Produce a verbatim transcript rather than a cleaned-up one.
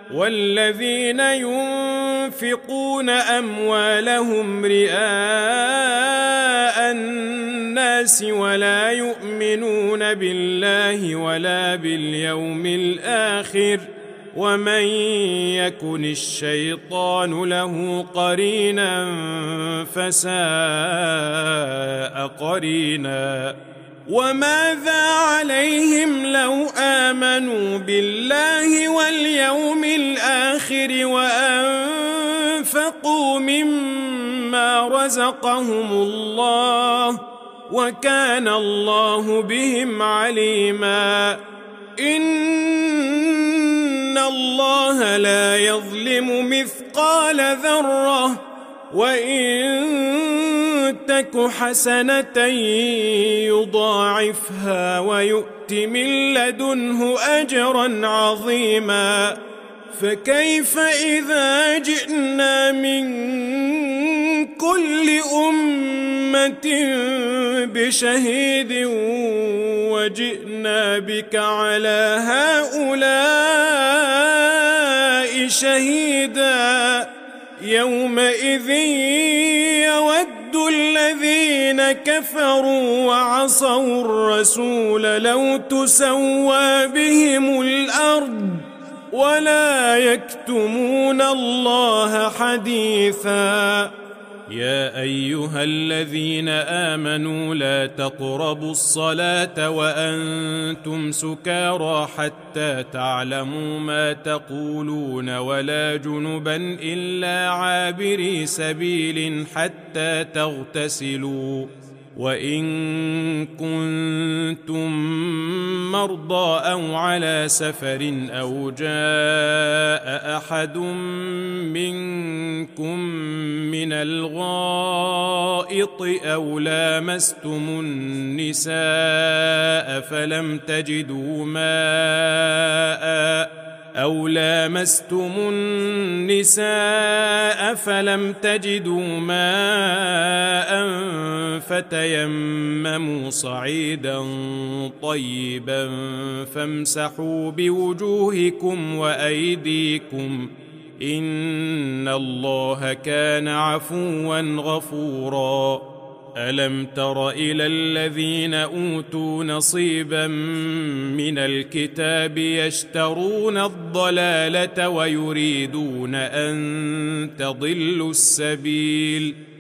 والذين ينفقون أموالهم رئاء الناس ولا يؤمنون بالله ولا باليوم الآخر ومن يكن الشيطان له قرينا فساء قرينا. وماذا عليهم لو آمنوا بالله واليوم الآخر وأنفقوا مما رزقهم الله وكان الله بهم عليما. إن الله لا يظلم مثقال ذرة وإن تك حسنة يضاعفها ويؤت من لدنه أجرا عظيما. فكيف إذا جئنا من كل أمة بشهيد وجئنا بك على هؤلاء شهيدا. يومئذ يود الذين كفروا وعصوا الرسول لو تسوى بهم الأرض ولا يكتمون الله حديثا. يا أيها الذين آمنوا لا تقربوا الصلاة وأنتم سكارى حتى تعلموا ما تقولون ولا جنبا إلا عابري سبيل حتى تغتسلوا. وإن كنتم مرضى أو على سفر أو جاء أحد منكم من الغائط أو لامستم النساء فلم تجدوا ماء أو لامستم النساء فلم تجدوا ماء فتيمموا صعيدا طيبا فامسحوا بوجوهكم وأيديكم إن الله كان عفوا غفورا. ألم تر إلى الذين أوتوا نصيبا من الكتاب يشترون الضلالة ويريدون أن تضلوا السبيل